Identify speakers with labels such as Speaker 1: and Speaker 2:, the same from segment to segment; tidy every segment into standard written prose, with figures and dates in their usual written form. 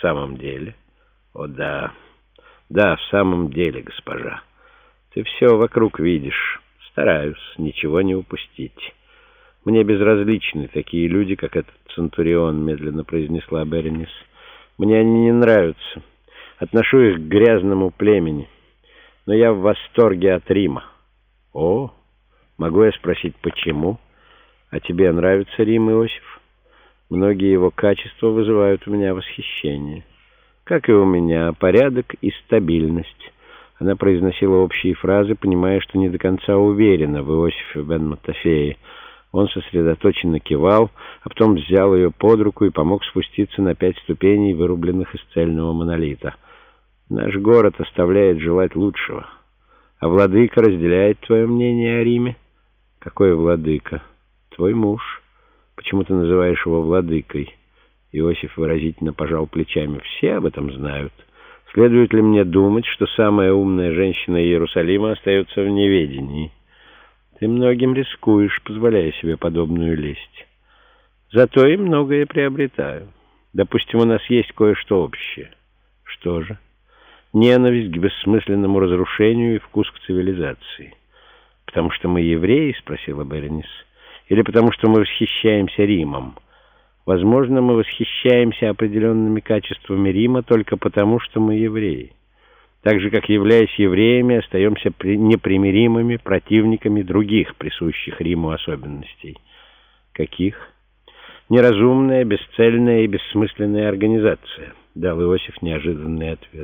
Speaker 1: самом деле? О, да. Да, в самом деле, госпожа. Ты все вокруг видишь. Стараюсь ничего не упустить. Мне безразличны такие люди, как этот Центурион, медленно произнесла Беренис. Мне они не нравятся. Отношу их к грязному племени. Но я в восторге от Рима. О, могу я спросить, почему? А тебе нравится Рим, Иосиф? Многие его качества вызывают у меня восхищение. Как и у меня, порядок и стабильность. Она произносила общие фразы, понимая, что не до конца уверена в Иосифе бен Матофее. Он сосредоточенно кивал, а потом взял ее под руку и помог спуститься на 5 ступеней, вырубленных из цельного монолита. Наш город оставляет желать лучшего. А владыка разделяет твое мнение о Риме? Какой владыка? Твой муж. Почему ты называешь его владыкой? Иосиф выразительно пожал плечами. Все об этом знают. Следует ли мне думать, что самая умная женщина Иерусалима остается в неведении? Ты многим рискуешь, позволяя себе подобную лесть. Зато и многое приобретаю. Допустим, у нас есть кое-что общее. Что же? Ненависть к бессмысленному разрушению и вкус к цивилизации. «Потому что мы евреи?» — спросила Беренис. «Или потому что мы восхищаемся Римом? Возможно, мы восхищаемся определенными качествами Рима только потому, что мы евреи. Так же, как, являясь евреями, остаемся непримиримыми противниками других присущих Риму особенностей». «Каких?» «Неразумная, бесцельная и бессмысленная организация», — дал Иосиф неожиданный ответ.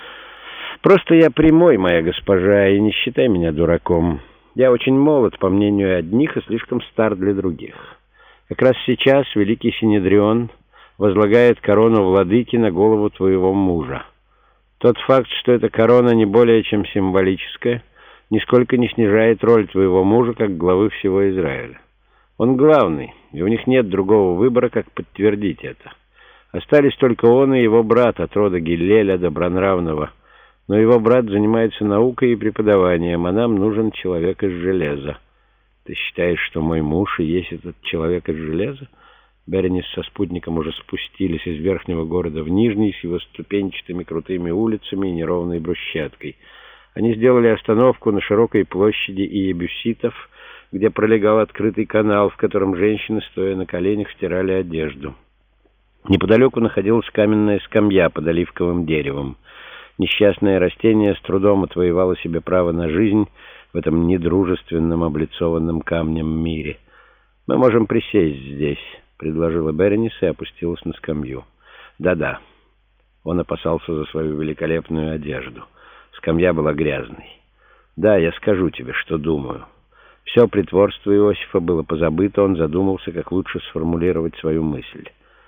Speaker 1: «Просто я прямой, моя госпожа, и не считай меня дураком. Я очень молод, по мнению одних, и слишком стар для других. Как раз сейчас великий Синедрион возлагает корону владыки на голову твоего мужа. Тот факт, что эта корона не более чем символическая, нисколько не снижает роль твоего мужа как главы всего Израиля. Он главный, и у них нет другого выбора, как подтвердить это. Остались только он и его брат от рода Гиллеля Добронравного. Но его брат занимается наукой и преподаванием, а нам нужен человек из железа. Ты считаешь, что мой муж и есть этот человек из железа?» Беренис со спутником уже спустились из верхнего города в нижний, с его ступенчатыми крутыми улицами и неровной брусчаткой. Они сделали остановку на широкой площади иебюситов, где пролегал открытый канал, в котором женщины, стоя на коленях, стирали одежду. Неподалеку находилась каменная скамья под оливковым деревом. Несчастное растение с трудом отвоевало себе право на жизнь в этом недружественном, облицованном камнем мире. «Мы можем присесть здесь», — предложила Беренис и опустилась на скамью. «Да-да». Он опасался за свою великолепную одежду. Скамья была грязной. «Да, я скажу тебе, что думаю». Все притворство Иосифа было позабыто, он задумался, как лучше сформулировать свою мысль.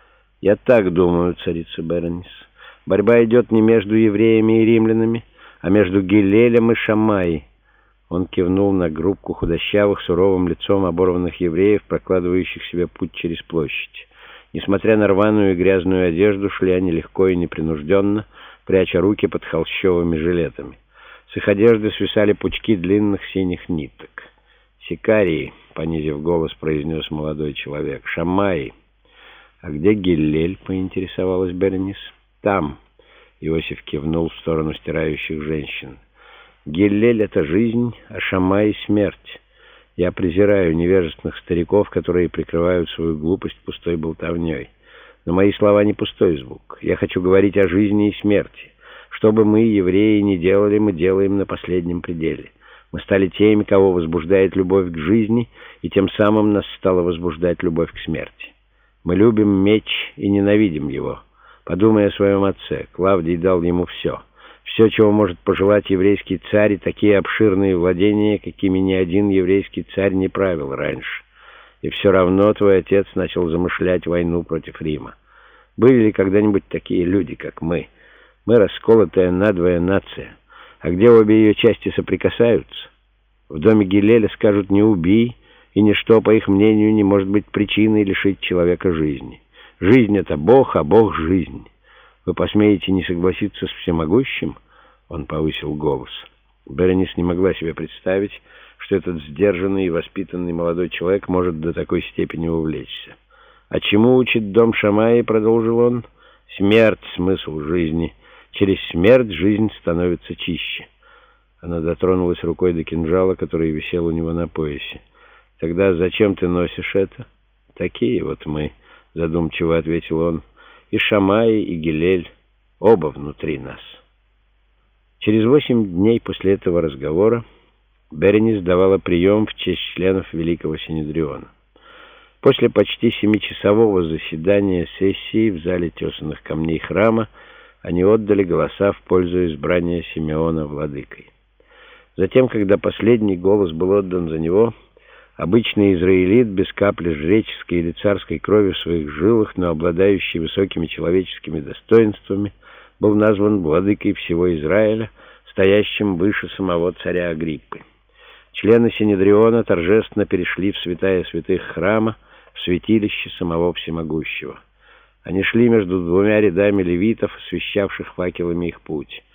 Speaker 1: «Я так думаю, царица Беренис. Борьба идет не между евреями и римлянами, а между Гиллелем и Шаммаей». Он кивнул на группку худощавых, суровым лицом оборванных евреев, прокладывающих себе путь через площадь. Несмотря на рваную и грязную одежду, шли они легко и непринужденно, пряча руки под холщовыми жилетами. С их одежды свисали пучки длинных синих ниток. «Сикарии», — понизив голос, произнес молодой человек, — «Шаммаи». «А где Гиллель?» — поинтересовалась Беренис. «Там», — Иосиф кивнул в сторону стирающих женщин. «Гиллель — это жизнь, а Шаммай — смерть. Я презираю невежественных стариков, которые прикрывают свою глупость пустой болтовней. Но мои слова не пустой звук. Я хочу говорить о жизни и смерти. Что бы мы, евреи, ни делали, мы делаем на последнем пределе. Мы стали теми, кого возбуждает любовь к жизни, и тем самым нас стала возбуждать любовь к смерти. Мы любим меч и ненавидим его. Подумай о своем отце. Клавдий дал ему все. Все, чего может пожелать еврейский царь, и такие обширные владения, какими ни один еврейский царь не правил раньше. И все равно твой отец начал замышлять войну против Рима. Были ли когда-нибудь такие люди, как мы? Мы расколотая надвое нация. А где обе ее части соприкасаются? В доме Гиллеля скажут «не убий», и ничто, по их мнению, не может быть причиной лишить человека жизни. Жизнь — это Бог, а Бог — жизнь. Вы посмеете не согласиться с всемогущим?» Он повысил голос. Беренис не могла себе представить, что этот сдержанный и воспитанный молодой человек может до такой степени увлечься. «А чему учит дом Шаммаи?» — продолжил он. Смерть — смысл жизни. Через смерть жизнь становится чище. Она дотронулась рукой до кинжала, который висел у него на поясе. «Тогда зачем ты носишь это?» «Такие вот мы», — задумчиво ответил он. «И Шамай, и Гилель, оба внутри нас». Через 8 дней после этого разговора Беренис давала прием в честь членов Великого Синедриона. После почти 7-часового заседания сессии в зале тесанных камней храма они отдали голоса в пользу избрания Симеона владыкой. Затем, когда последний голос был отдан за него, обычный израилит, без капли жреческой или царской крови в своих жилах, но обладающий высокими человеческими достоинствами, был назван владыкой всего Израиля, стоящим выше самого царя Агриппы. Члены Синедриона торжественно перешли в святая святых храма, в святилище самого Всемогущего. Они шли между 2 рядами левитов, освещавших факелами их путь.